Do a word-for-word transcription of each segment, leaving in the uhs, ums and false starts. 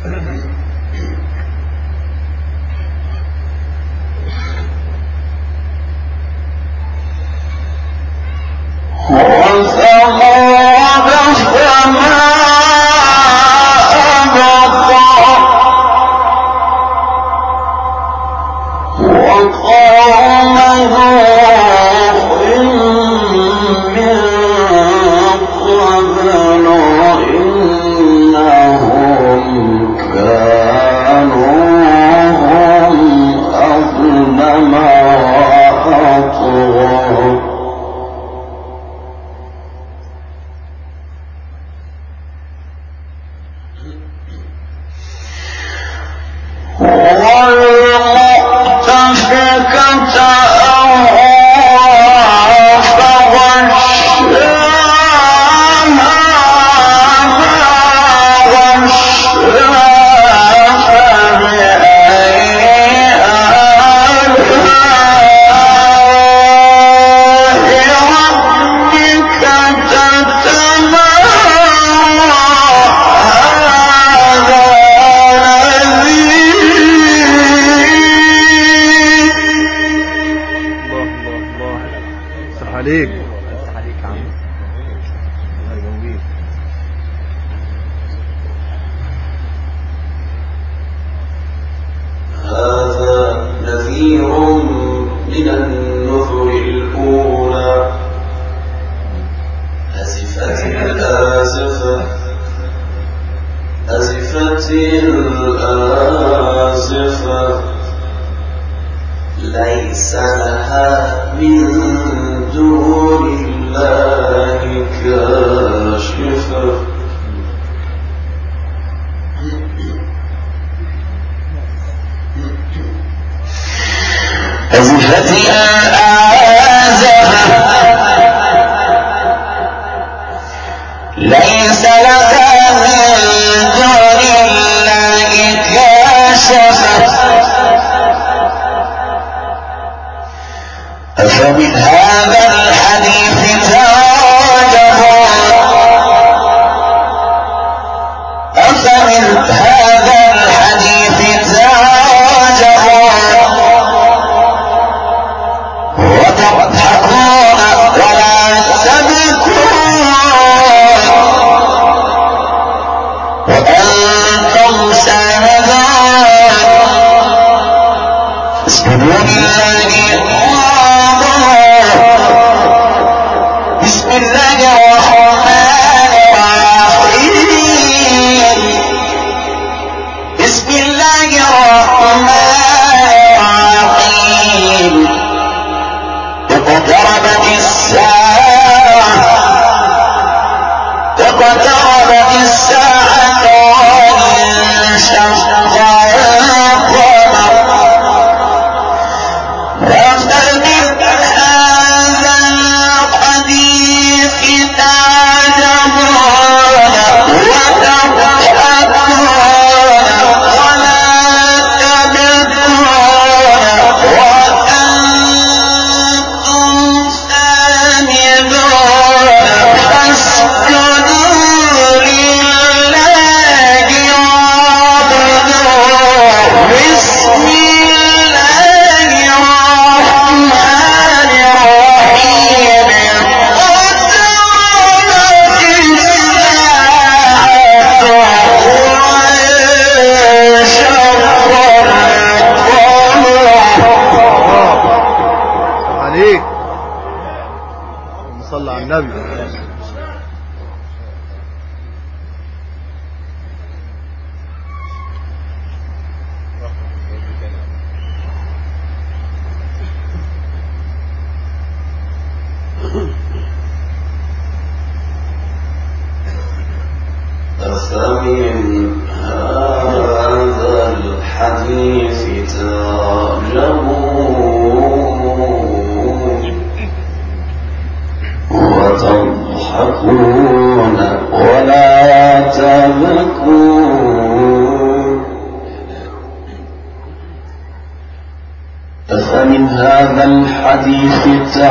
أفمن هذا الحديث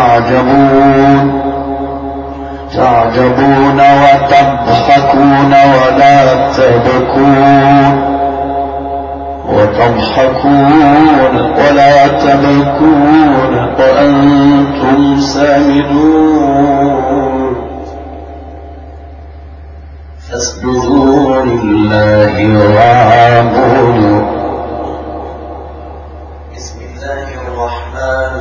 تعجبون تعجبون وتضحكون ولا تبكون تضحكون ولا تبكون وأنتم سامدون فاسجدوا لله واعبدوا. بسم الله الرحمن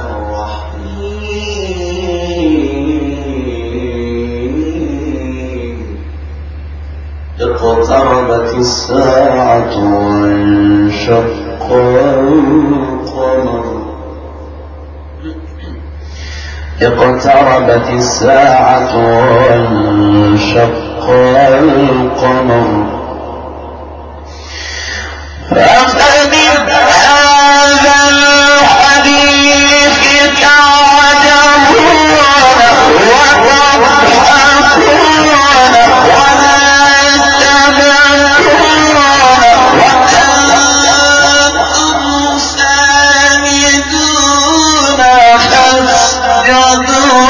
الرحيم. اقتربت الساعة وانشق القمر اقتربت الساعة وانشق القمر أفبهذا الحديث تعجبون وتضحكون ولا تبكون وأنتم سامدون فاسجدوا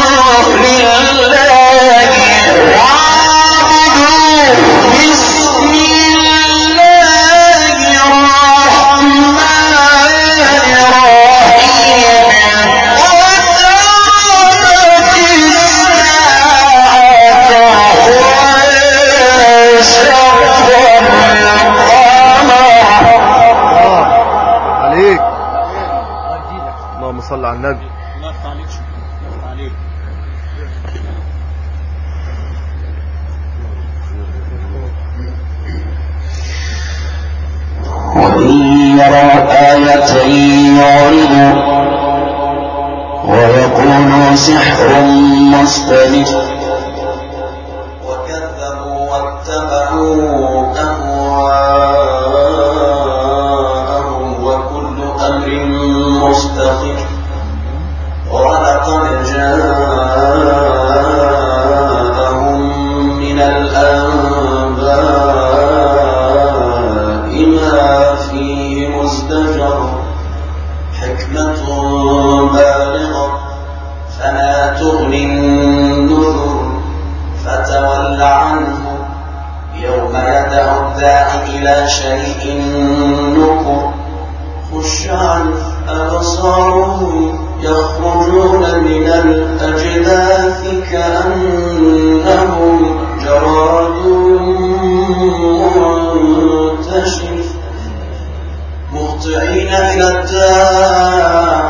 لله واعبدوا. بسم الله الرحمن الرحيم. اقتربت الساعة وانشق القمر. عليك اللهم صل على النبي. الله يفتح عليك. شكرا عليك. وإن يروا آية يعرضوا ويقولوا سحر مستمر وكذبوا واتبعوا أهواءهم وكل أمر مستقر. ولقد جاءهم من الأنباء ما فيه مزدجر حكمة بالغة فلا تغني النذر فتول عنه يوم يدعو الداعي إلى شيء نكر. خش عن أبصارهم يخرجون من الأجداث كأنهم جراد منتشر مهطعين إلى الداع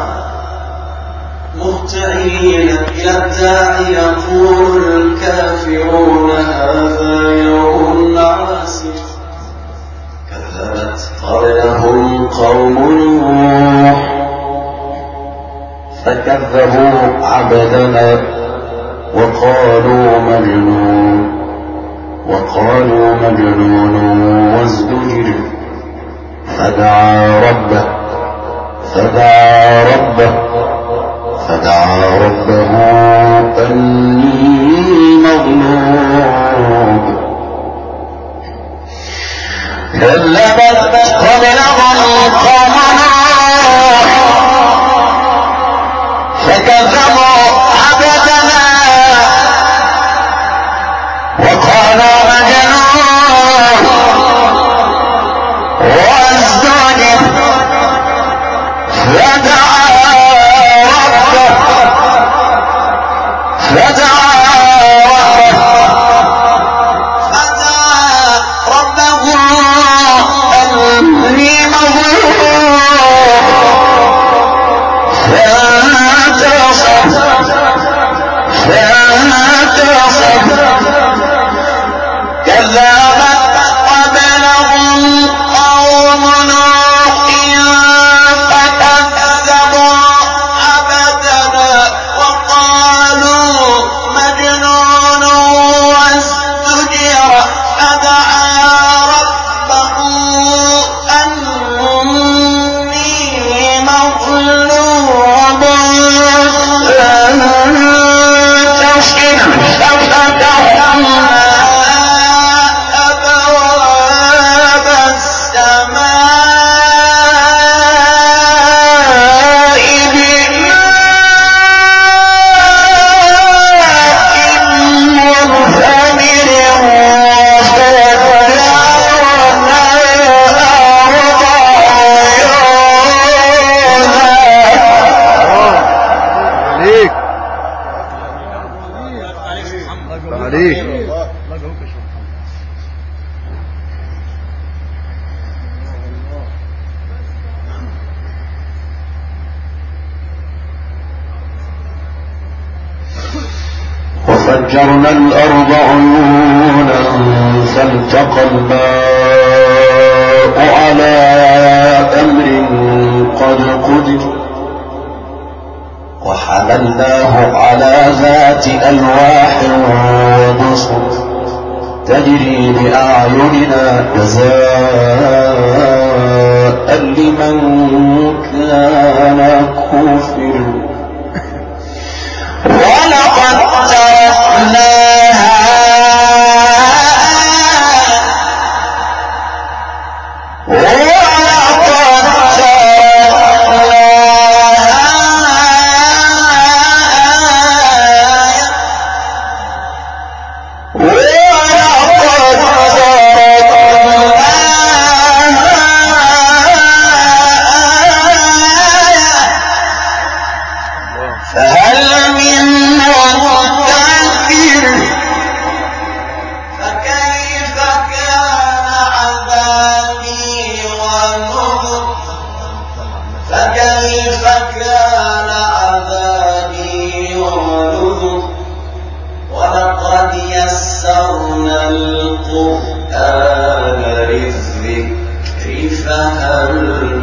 مهطعين إلى الداع يقول الكافرون هذا يوم عسر. كذبت قبلهم قوم نوح فكذبوا عبدنا وقالوا مجنون وقالوا مجنون وازدجر فدعا ربه فدعا ربه فدعا ربه أني مغلوب. كذبت قبلهم قوم نوح فكذبوا عبدنا وقالوا مجنون وازدجر فدعا ربه فدعا ربه فدعا ربه أني مغلوب فانتصر فانتصر. كذبت قبلهم قوم نوح فكذبوا عبدنا وقالوا مجنون وازدجر فدعا ربه أني مغلوب فانتصر. ففتحنا أبواب السماء بماء منهمر وفجرنا الأرض وفجرنا الأرض عيونا فالتقى الماء على أمر قد قدر وحملناه على ذات ألواح ودسر تجري بأعيننا جزاء لمن كان كفر ولقد تركناها القرآن للذكر فهل